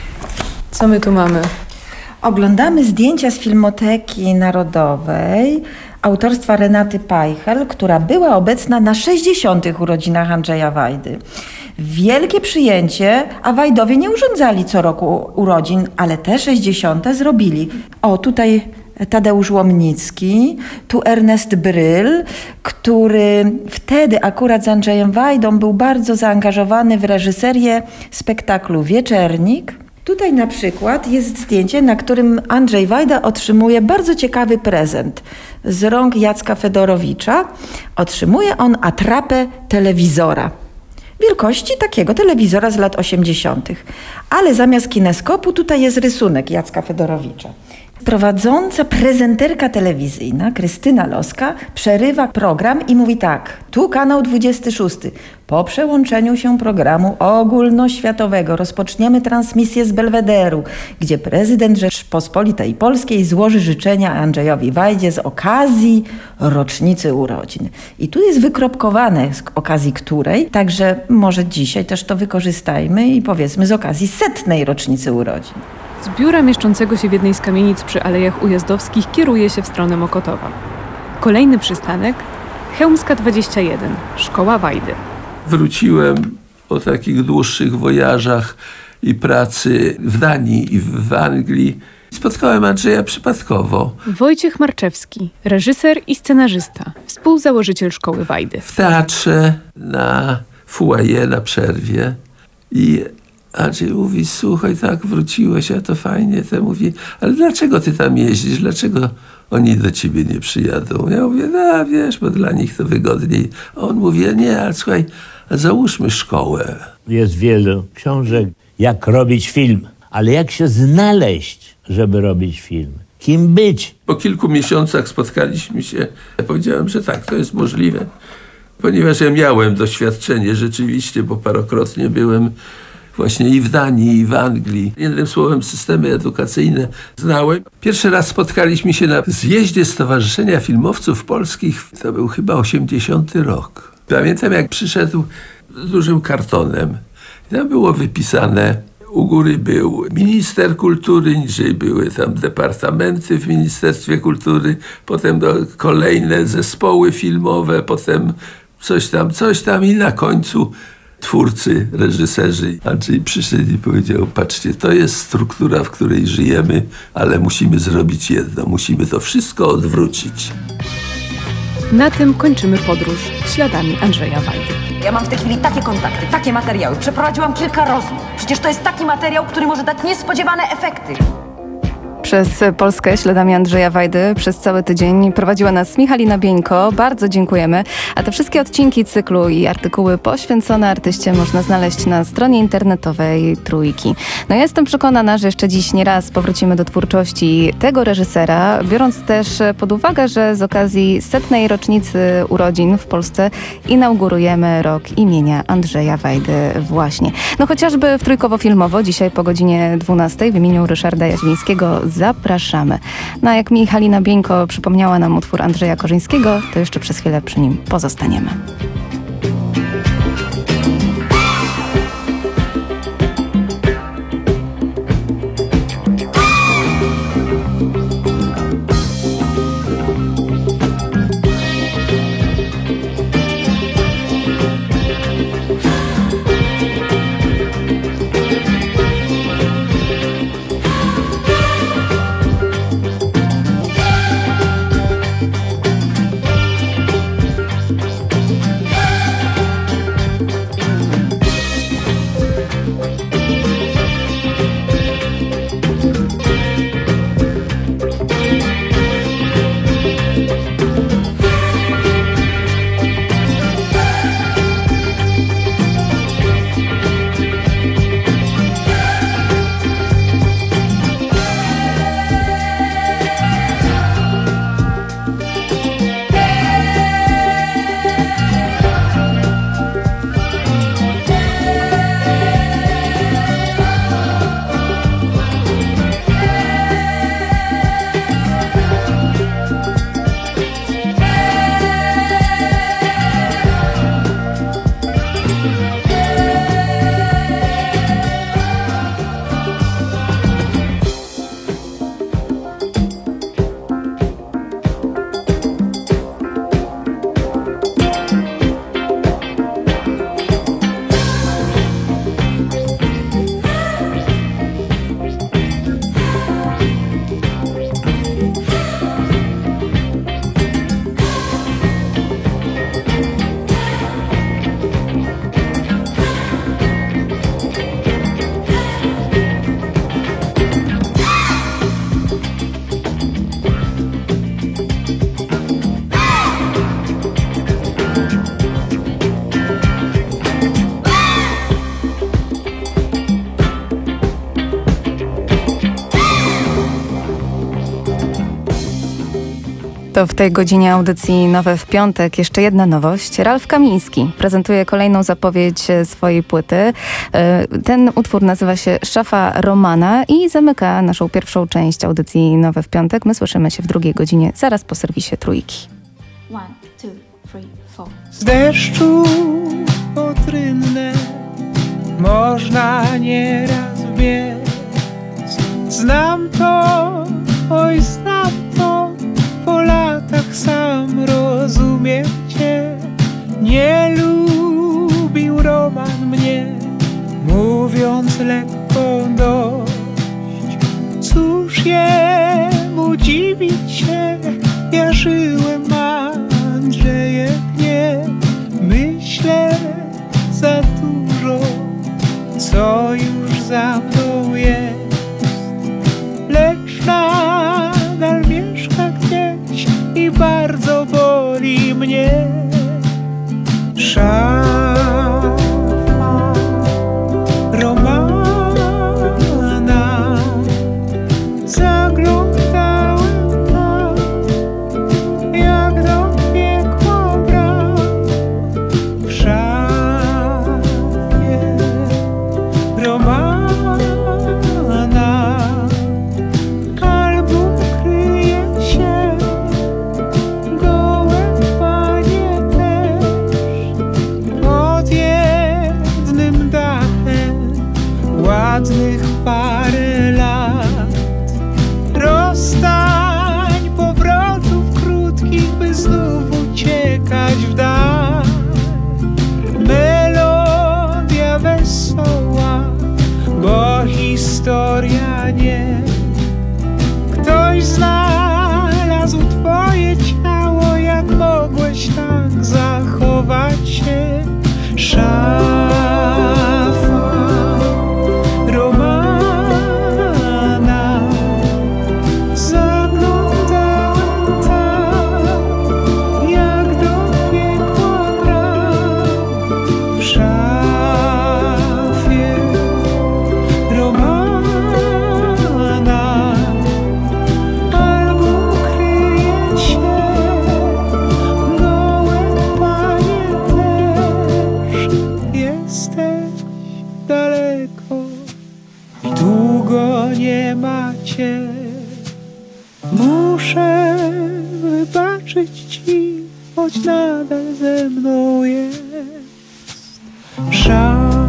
Co my tu mamy? Oglądamy zdjęcia z Filmoteki Narodowej autorstwa Renaty Pajchel, która była obecna na sześćdziesiątych urodzinach Andrzeja Wajdy. Wielkie przyjęcie, a Wajdowie nie urządzali co roku urodzin, ale te sześćdziesiąte zrobili. O, tutaj Tadeusz Łomnicki, tu Ernest Bryl, który wtedy akurat z Andrzejem Wajdą był bardzo zaangażowany w reżyserię spektaklu Wieczernik. Tutaj na przykład jest zdjęcie, na którym Andrzej Wajda otrzymuje bardzo ciekawy prezent z rąk Jacka Fedorowicza. Otrzymuje on atrapę telewizora. Wielkości takiego telewizora z lat osiemdziesiątych. Ale zamiast kineskopu tutaj jest rysunek Jacka Fedorowicza. Prowadząca prezenterka telewizyjna Krystyna Loska przerywa program i mówi tak: tu kanał dwudziesty szósty. Po przełączeniu się programu ogólnoświatowego rozpoczniemy transmisję z Belwederu, gdzie prezydent Rzeczpospolitej Polskiej złoży życzenia Andrzejowi Wajdzie z okazji rocznicy urodzin. I tu jest wykropkowane, z okazji której, także może dzisiaj też to wykorzystajmy i powiedzmy z okazji setnej rocznicy urodzin. Z biura mieszczącego się w jednej z kamienic przy Alejach Ujazdowskich kieruje się w stronę Mokotowa. Kolejny przystanek Chełmska dwadzieścia jeden, Szkoła Wajdy. Wróciłem po takich dłuższych wojażach i pracy w Danii i w Anglii. Spotkałem Andrzeja przypadkowo. Wojciech Marczewski, reżyser i scenarzysta, współzałożyciel Szkoły Wajdy. W teatrze na foyer, na przerwie. I Andrzej mówi: słuchaj, tak, wróciłeś, a to fajnie. Ten mówi: ale dlaczego ty tam jeździsz? Dlaczego oni do ciebie nie przyjadą? Ja mówię: no wiesz, bo dla nich to wygodniej. A on mówi: nie, ale słuchaj, załóżmy szkołę. Jest wiele książek, jak robić film, ale jak się znaleźć, żeby robić film? Kim być? Po kilku miesiącach spotkaliśmy się. Ja powiedziałem, że tak, to jest możliwe. Ponieważ ja miałem doświadczenie rzeczywiście, bo parokrotnie byłem właśnie i w Danii, i w Anglii. Jednym słowem, systemy edukacyjne znałem. Pierwszy raz spotkaliśmy się na zjeździe Stowarzyszenia Filmowców Polskich. To był chyba osiemdziesiąty rok. Pamiętam, jak przyszedł z dużym kartonem. Tam było wypisane, u góry był minister kultury, niżej były tam departamenty w Ministerstwie Kultury, potem do, kolejne zespoły filmowe, potem coś tam, coś tam i na końcu twórcy, reżyserzy. Andrzej przyszedł i powiedział: patrzcie, to jest struktura, w której żyjemy, ale musimy zrobić jedno, musimy to wszystko odwrócić. Na tym kończymy podróż śladami Andrzeja Wajdy. Ja mam w tej chwili takie kontakty, takie materiały. Przeprowadziłam kilka rozmów. Przecież to jest taki materiał, który może dać niespodziewane efekty. Przez Polskę śladami Andrzeja Wajdy przez cały tydzień prowadziła nas Michalina Bieńko. Bardzo dziękujemy. A te wszystkie odcinki cyklu i artykuły poświęcone artyście można znaleźć na stronie internetowej Trójki. No ja jestem przekonana, że jeszcze dziś nie raz powrócimy do twórczości tego reżysera, biorąc też pod uwagę, że z okazji setnej rocznicy urodzin w Polsce inaugurujemy rok imienia Andrzeja Wajdy właśnie. No chociażby w Trójkowo-Filmowo dzisiaj po godzinie dwunastej w imieniu Ryszarda Jaźwińskiego zapraszamy. No a jak Michalina Bieńko przypomniała nam utwór Andrzeja Korzyńskiego, to jeszcze przez chwilę przy nim pozostaniemy. To w tej godzinie audycji Nowe w piątek jeszcze jedna nowość. Ralf Kamiński prezentuje kolejną zapowiedź swojej płyty. Ten utwór nazywa się Szafa Romana i zamyka naszą pierwszą część audycji Nowe w piątek. My słyszymy się w drugiej godzinie, zaraz po serwisie Trójki. One, two, three, four. Z deszczu potrynne można nieraz biec. Znam to, oj znam to, po latach sam rozumiem cię. Nie lubił Roman mnie, mówiąc lekko dość. Cóż jemu dziwić się, ja żyłem Andrzejem, nie myślę za dużo, co już za mną jest. Lecz nadal mieszka gdzieś i bardzo boli mnie. Szafa Romana, zaglądałem tam, jak do piekła bram. W szafie Romana album kryje się, gołe panie też, pod jednym dachem ładnych parę lat. Rozstań powrotów krótkich, by znów uciekać w dal. Melodia wesoła, bo historia nie. Ktoś znalazł twoje ciało, jak mogłeś tak zachować się. Szafa Romana, zaglądałem tam, jak do piekła bram. W szafie Romana album kryje się, gołe panie też. Jesteś daleko i długo nie macie. Muszę wybaczyć ci, choć nadal ze mną jest. Szafa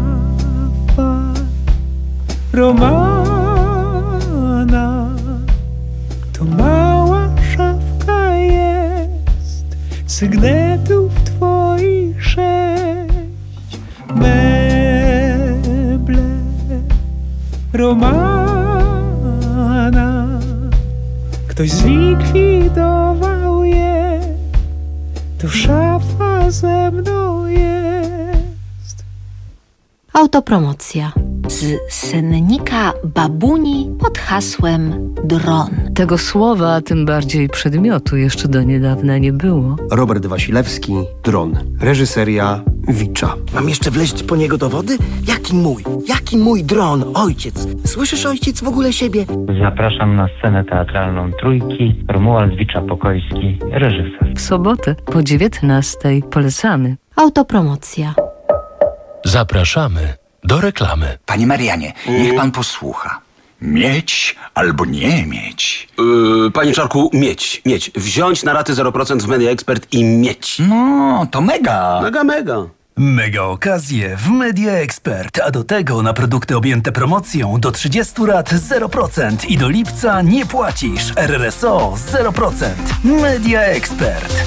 Romana to mała szafka jest, sygnetów twoich sześć, meble Romana. Ktoś zlikwidował je, to szafa ze mną jest. Autopromocja z sennika babuni pod hasłem dron. Tego słowa, a tym bardziej przedmiotu jeszcze do niedawna nie było. Robert Wasilewski, Dron. Reżyseria Wicza. Mam jeszcze wleźć po niego do wody? Jaki mój? Jaki mój dron? Ojciec. Słyszysz, ojciec, w ogóle siebie? Zapraszam na scenę teatralną Trójki. Romuald Wicza-Pokojski, reżyser. W sobotę po dziewiętnastej polecamy. Autopromocja. Zapraszamy do reklamy. Panie Marianie, niech pan posłucha. Mieć albo nie mieć. Yy, panie Czarku, mieć, mieć. Wziąć na raty zero procent w Media Expert i mieć. No, to mega. Mega, mega. Mega okazje w Media Expert, a do tego na produkty objęte promocją do trzydziestu rat zero procent i do lipca nie płacisz. R R S O zero procent. Media Expert.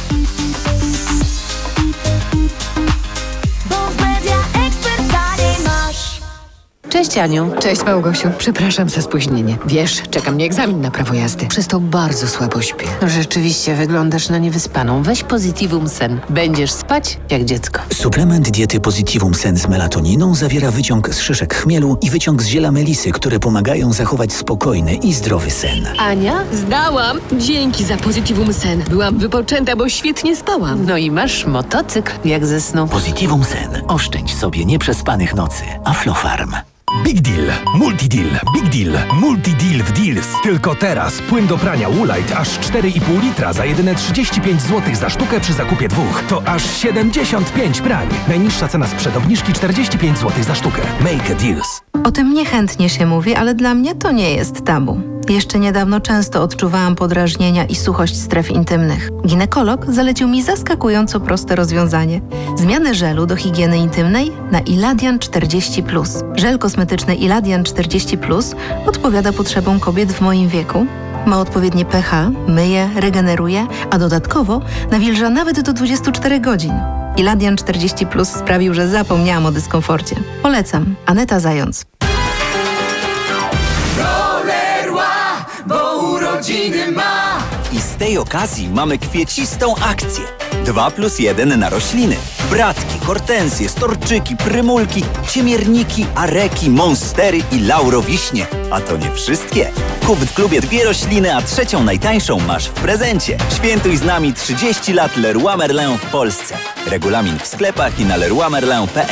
Cześć Aniu. Cześć Małgosiu. Przepraszam za spóźnienie. Wiesz, czeka mnie egzamin na prawo jazdy. Przez to bardzo słabo śpię. Rzeczywiście wyglądasz na niewyspaną. Weź Positivum Sen. Będziesz spać jak dziecko. Suplement diety Positivum Sen z melatoniną zawiera wyciąg z szyszek chmielu i wyciąg z ziela melisy, które pomagają zachować spokojny i zdrowy sen. Ania, zdałam. Dzięki za Positivum Sen. Byłam wypoczęta, bo świetnie spałam. No i masz motocykl jak ze snu. Positivum Sen. Oszczędź sobie nieprzespanych nocy. Aflofarm. Big Deal, Multi Deal, Big Deal, Multi Deal w Deals. Tylko teraz płyn do prania Woolite aż cztery i pół litra za jedyne trzydzieści pięć złotych za sztukę przy zakupie dwóch. To aż siedemdziesiąt pięć prań. Najniższa cena sprzed obniżki czterdzieści pięć złotych za sztukę. Make a Deals. O tym niechętnie się mówi, ale dla mnie to nie jest tabu. Jeszcze niedawno często odczuwałam podrażnienia i suchość stref intymnych. Ginekolog zalecił mi zaskakująco proste rozwiązanie. Zmianę żelu do higieny intymnej na Iladian czterdzieści plus. Żel kosmetyczny Iladian czterdzieści plus odpowiada potrzebom kobiet w moim wieku. Ma odpowiednie pH, myje, regeneruje, a dodatkowo nawilża nawet do dwudziestu czterech godzin. Iladian czterdzieści plus sprawił, że zapomniałam o dyskomforcie. Polecam. Aneta Zając. Bo urodziny ma! I z tej okazji mamy kwiecistą akcję. dwa plus jeden na rośliny. Bratki, hortensje, storczyki, prymulki, ciemierniki, areki, monstery i laurowiśnie. A to nie wszystkie. Kup w klubie dwie rośliny, a trzecią najtańszą masz w prezencie. Świętuj z nami trzydzieści lat Leroy Merlin w Polsce. Regulamin w sklepach i na leroy merlin kropka p l.